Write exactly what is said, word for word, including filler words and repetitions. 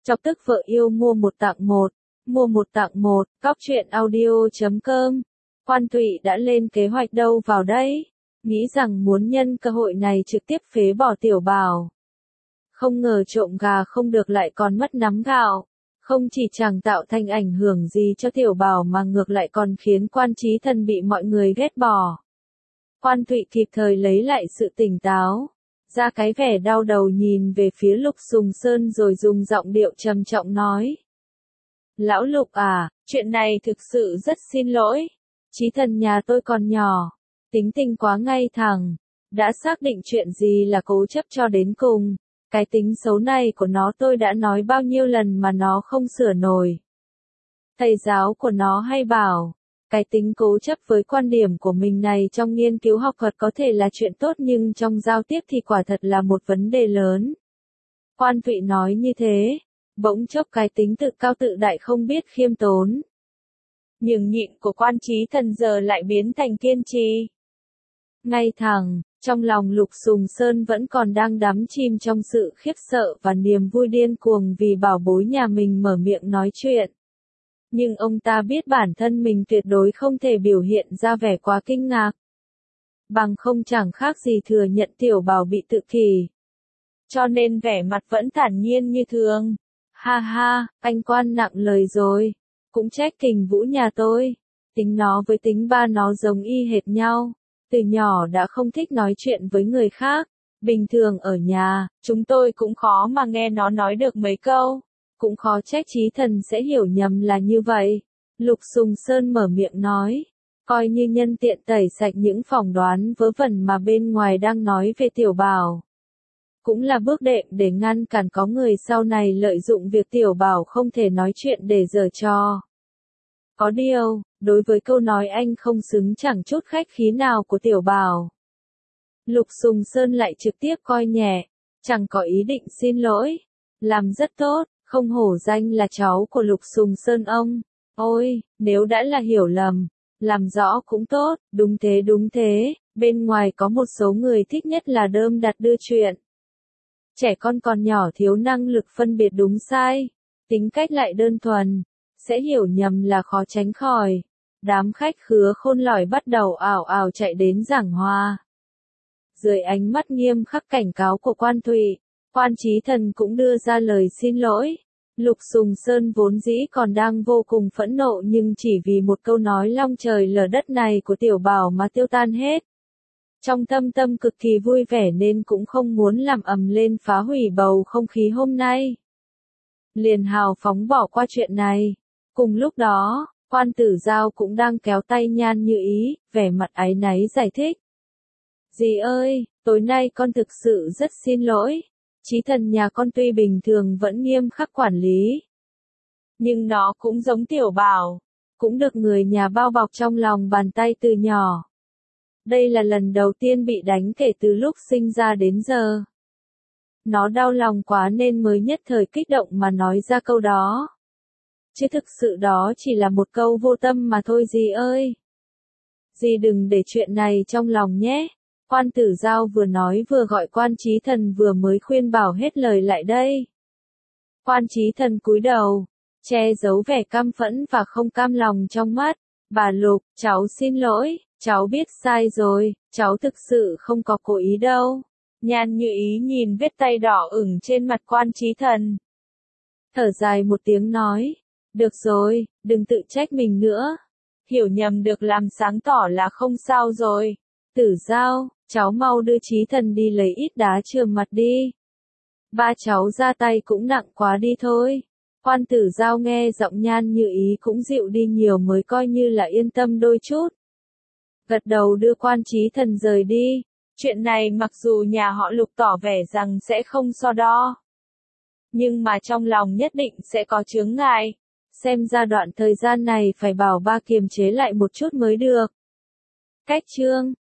Chọc tức vợ yêu mua một tặng một, mua một tặng một, cóc truyện audio chấm com. Quan Thụy đã lên kế hoạch đâu vào đấy, nghĩ rằng muốn nhân cơ hội này trực tiếp phế bỏ Tiểu Bảo. Không ngờ trộm gà không được lại còn mất nắm gạo, không chỉ chẳng tạo thành ảnh hưởng gì cho Tiểu Bảo mà ngược lại còn khiến Quan Chí Thần bị mọi người ghét bỏ. Quan Thụy kịp thời lấy lại sự tỉnh táo, ra cái vẻ đau đầu nhìn về phía Lục Sùng Sơn rồi dùng giọng điệu trầm trọng nói. Lão Lục à, chuyện này thực sự rất xin lỗi. Chí Thần nhà tôi còn nhỏ, tính tình quá ngay thẳng, đã xác định chuyện gì là cố chấp cho đến cùng. Cái tính xấu này của nó tôi đã nói bao nhiêu lần mà nó không sửa nổi. Thầy giáo của nó hay bảo, cái tính cố chấp với quan điểm của mình này trong nghiên cứu học thuật có thể là chuyện tốt nhưng trong giao tiếp thì quả thật là một vấn đề lớn. Quan Thụy nói như thế, bỗng chốc cái tính tự cao tự đại không biết khiêm tốn. Nhường nhịn của Quan Chí Thần giờ lại biến thành kiên trì. Ngay thẳng, trong lòng Lục Sùng Sơn vẫn còn đang đắm chìm trong sự khiếp sợ và niềm vui điên cuồng vì bảo bối nhà mình mở miệng nói chuyện. Nhưng ông ta biết bản thân mình tuyệt đối không thể biểu hiện ra vẻ quá kinh ngạc. Bằng không chẳng khác gì thừa nhận Tiểu Bảo bị tự kỷ. Cho nên vẻ mặt vẫn thản nhiên như thường. Ha ha, anh Quan nặng lời rồi. Cũng trách Kình Vũ nhà tôi. Tính nó với tính ba nó giống y hệt nhau. Từ nhỏ đã không thích nói chuyện với người khác. Bình thường ở nhà, chúng tôi cũng khó mà nghe nó nói được mấy câu. Cũng khó trách Chí Thần sẽ hiểu nhầm là như vậy. Lục Sùng Sơn mở miệng nói. Coi như nhân tiện tẩy sạch những phỏng đoán vớ vẩn mà bên ngoài đang nói về Tiểu Bảo. Cũng là bước đệm để ngăn cản có người sau này lợi dụng việc Tiểu Bảo không thể nói chuyện để giở trò. Có điều, đối với câu nói anh không xứng chẳng chút khách khí nào của Tiểu Bảo, Lục Sùng Sơn lại trực tiếp coi nhẹ, chẳng có ý định xin lỗi. Làm rất tốt, không hổ danh là cháu của Lục Sùng Sơn ông. Ôi, nếu đã là hiểu lầm, làm rõ cũng tốt, đúng thế đúng thế, bên ngoài có một số người thích nhất là đơm đặt đưa chuyện. Trẻ con còn nhỏ thiếu năng lực phân biệt đúng sai, tính cách lại đơn thuần, sẽ hiểu nhầm là khó tránh khỏi. Đám khách khứa khôn lỏi bắt đầu ảo ảo chạy đến giảng hòa. Dưới ánh mắt nghiêm khắc cảnh cáo của Quan Thụy, Quan Chí Thần cũng đưa ra lời xin lỗi. Lục Sùng Sơn vốn dĩ còn đang vô cùng phẫn nộ nhưng chỉ vì một câu nói long trời lở đất này của Tiểu Bảo mà tiêu tan hết. Trong tâm tâm cực kỳ vui vẻ nên cũng không muốn làm ầm lên phá hủy bầu không khí hôm nay. Liền hào phóng bỏ qua chuyện này. Cùng lúc đó, Quan Tử Giao cũng đang kéo tay Nhan Như Ý, vẻ mặt áy náy giải thích. Dì ơi, tối nay con thực sự rất xin lỗi. Chí Thần nhà con tuy bình thường vẫn nghiêm khắc quản lý, nhưng nó cũng giống Tiểu Bảo, cũng được người nhà bao bọc trong lòng bàn tay từ nhỏ. Đây là lần đầu tiên bị đánh kể từ lúc sinh ra đến giờ. Nó đau lòng quá nên mới nhất thời kích động mà nói ra câu đó. Chứ thực sự đó chỉ là một câu vô tâm mà thôi dì ơi. Dì đừng để chuyện này trong lòng nhé. Quan Tử Giao vừa nói vừa gọi Quan Chí Thần vừa mới khuyên bảo hết lời lại đây. Quan Chí Thần cúi đầu, che giấu vẻ căm phẫn và không cam lòng trong mắt. Bà Lục, cháu xin lỗi, cháu biết sai rồi, cháu thực sự không có cố ý đâu. Nhan Như Ý nhìn vết tay đỏ ửng trên mặt Quan Chí Thần, thở dài một tiếng nói. Được rồi, đừng tự trách mình nữa. Hiểu nhầm được làm sáng tỏ là không sao rồi. Tử Giao, cháu mau đưa Chí Thần đi lấy ít đá chườm mặt đi. Ba cháu ra tay cũng nặng quá đi thôi. Quan Tử Giao nghe giọng Nhan Như Ý cũng dịu đi nhiều mới coi như là yên tâm đôi chút. Gật đầu đưa Quan Chí Thần rời đi. Chuyện này mặc dù nhà họ Lục tỏ vẻ rằng sẽ không so đo, nhưng mà trong lòng nhất định sẽ có chướng ngại. Xem ra đoạn thời gian này phải bảo ba kiềm chế lại một chút mới được. Cách chương